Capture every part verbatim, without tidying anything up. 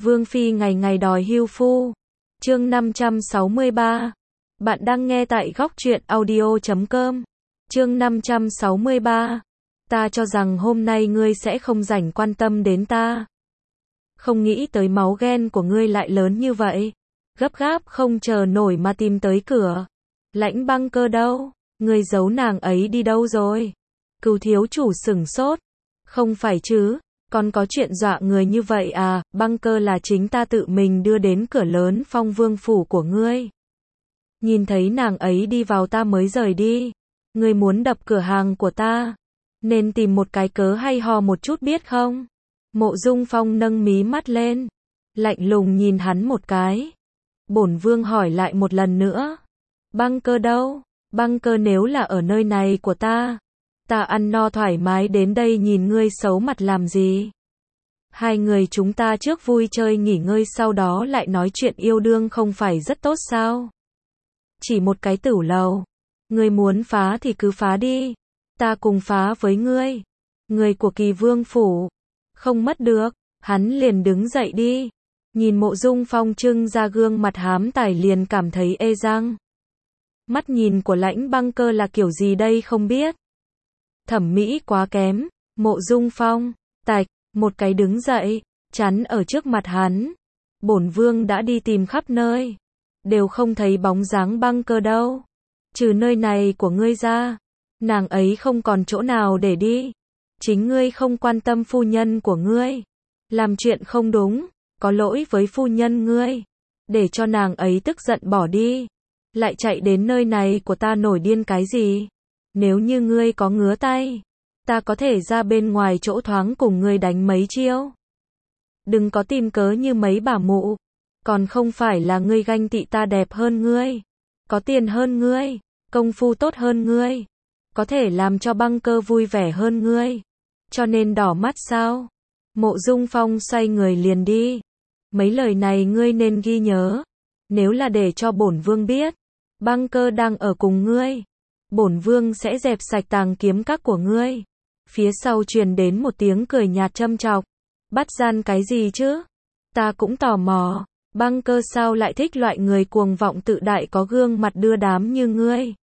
Vương phi ngày ngày đòi hưu phu. Chương năm trăm sáu mươi ba. Bạn đang nghe tại góc truyện audio chấm com. Chương năm trăm sáu mươi ba. Ta cho rằng hôm nay ngươi sẽ không rảnh quan tâm đến ta. Không nghĩ tới máu ghen của ngươi lại lớn như vậy. Gấp gáp không chờ nổi mà tìm tới cửa. Lãnh Băng Cơ đâu? Ngươi giấu nàng ấy đi đâu rồi? Cửu thiếu chủ sửng sốt. Không phải chứ, còn có chuyện dọa người như vậy à? Băng Cơ là chính ta tự mình đưa đến cửa lớn Phong Vương phủ của ngươi. Nhìn thấy nàng ấy đi vào ta mới rời đi. Ngươi muốn đập cửa hàng của ta, nên tìm một cái cớ hay ho một chút biết không? Mộ Dung Phong nâng mí mắt lên, lạnh lùng nhìn hắn một cái. Bổn vương hỏi lại một lần nữa. Băng Cơ đâu? Băng Cơ nếu là ở nơi này của ta, ta ăn no thoải mái đến đây nhìn ngươi xấu mặt làm gì? Hai người chúng ta trước vui chơi nghỉ ngơi sau đó lại nói chuyện yêu đương không phải rất tốt sao? Chỉ một cái tửu lầu, ngươi muốn phá thì cứ phá đi, ta cùng phá với ngươi. Người của Kỳ Vương phủ, không mất được. Hắn liền đứng dậy đi. Nhìn Mộ Dung Phong trưng ra gương mặt hám tài liền cảm thấy ê răng. Mắt nhìn của Lãnh Băng Cơ là kiểu gì đây không biết. Thẩm mỹ quá kém. Mộ Dung Phong, tạch, một cái đứng dậy, chắn ở trước mặt hắn. Bổn vương đã đi tìm khắp nơi, đều không thấy bóng dáng Băng Cơ đâu. Trừ nơi này của ngươi ra, nàng ấy không còn chỗ nào để đi. Chính ngươi không quan tâm phu nhân của ngươi, làm chuyện không đúng, có lỗi với phu nhân ngươi, để cho nàng ấy tức giận bỏ đi, lại chạy đến nơi này của ta nổi điên cái gì? Nếu như ngươi có ngứa tay, ta có thể ra bên ngoài chỗ thoáng cùng ngươi đánh mấy chiêu. Đừng có tìm cớ như mấy bà mụ, còn không phải là ngươi ganh tị ta đẹp hơn ngươi, có tiền hơn ngươi, công phu tốt hơn ngươi, có thể làm cho Băng Cơ vui vẻ hơn ngươi, cho nên đỏ mắt sao? Mộ Dung Phong xoay người liền đi. Mấy lời này ngươi nên ghi nhớ, nếu là để cho bổn vương biết Băng Cơ đang ở cùng ngươi, bổn vương sẽ dẹp sạch tàng kiếm các của ngươi. Phía sau truyền đến một tiếng cười nhạt châm chọc. Bắt gian cái gì chứ? Ta cũng tò mò, Băng Cơ sao lại thích loại người cuồng vọng tự đại có gương mặt đưa đám như ngươi?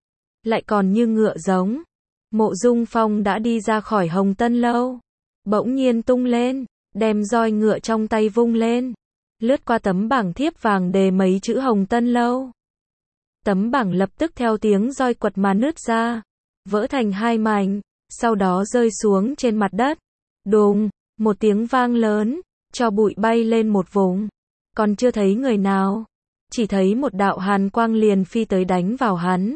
Lại còn như ngựa giống. Mộ Dung Phong đã đi ra khỏi Hồng Tân lâu, bỗng nhiên tung lên, đem roi ngựa trong tay vung lên, lướt qua tấm bảng thiếp vàng đề mấy chữ Hồng Tân lâu. Tấm bảng lập tức theo tiếng roi quật mà nứt ra, vỡ thành hai mảnh, sau đó rơi xuống trên mặt đất. Đùng, một tiếng vang lớn, tro bụi bay lên một vùng, còn chưa thấy người nào, chỉ thấy một đạo hàn quang liền phi tới đánh vào hắn.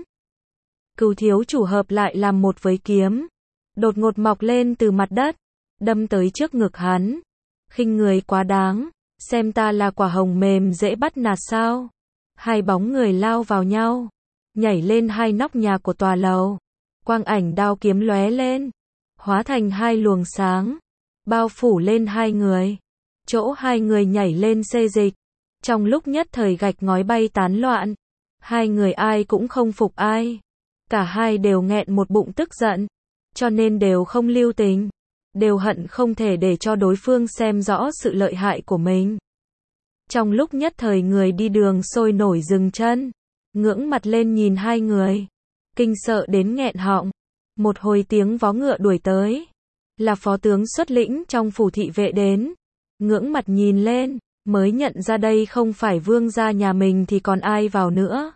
Cửu thiếu chủ hợp lại làm một với kiếm, đột ngột mọc lên từ mặt đất, đâm tới trước ngực hắn. Khinh người quá đáng, xem ta là quả hồng mềm dễ bắt nạt sao? Hai bóng người lao vào nhau, nhảy lên hai nóc nhà của tòa lầu. Quang ảnh đao kiếm lóe lên, hóa thành hai luồng sáng, bao phủ lên hai người. Chỗ hai người nhảy lên xê dịch, trong lúc nhất thời gạch ngói bay tán loạn. Hai người ai cũng không phục ai, cả hai đều nghẹn một bụng tức giận, cho nên đều không lưu tình, đều hận không thể để cho đối phương xem rõ sự lợi hại của mình. Trong lúc nhất thời người đi đường sôi nổi dừng chân, ngưỡng mặt lên nhìn hai người, kinh sợ đến nghẹn họng. Một hồi tiếng vó ngựa đuổi tới, là phó tướng xuất lĩnh trong phủ thị vệ đến, ngưỡng mặt nhìn lên, mới nhận ra đây không phải vương gia nhà mình thì còn ai vào nữa.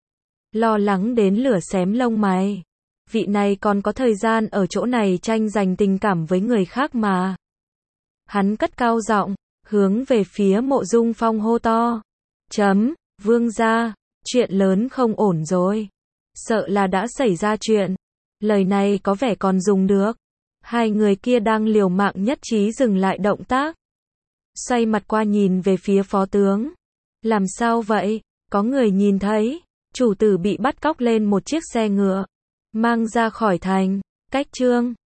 Lo lắng đến lửa xém lông mày, vị này còn có thời gian ở chỗ này tranh giành tình cảm với người khác mà. Hắn cất cao giọng, hướng về phía Mộ Dung Phong hô to. Chấm, vương gia, chuyện lớn không ổn rồi. Sợ là đã xảy ra chuyện. Lời này có vẻ còn dùng được. Hai người kia đang liều mạng nhất trí dừng lại động tác. Xoay mặt qua nhìn về phía phó tướng. Làm sao vậy? Có người nhìn thấy chủ tử bị bắt cóc lên một chiếc xe ngựa, mang ra khỏi thành. Cách chương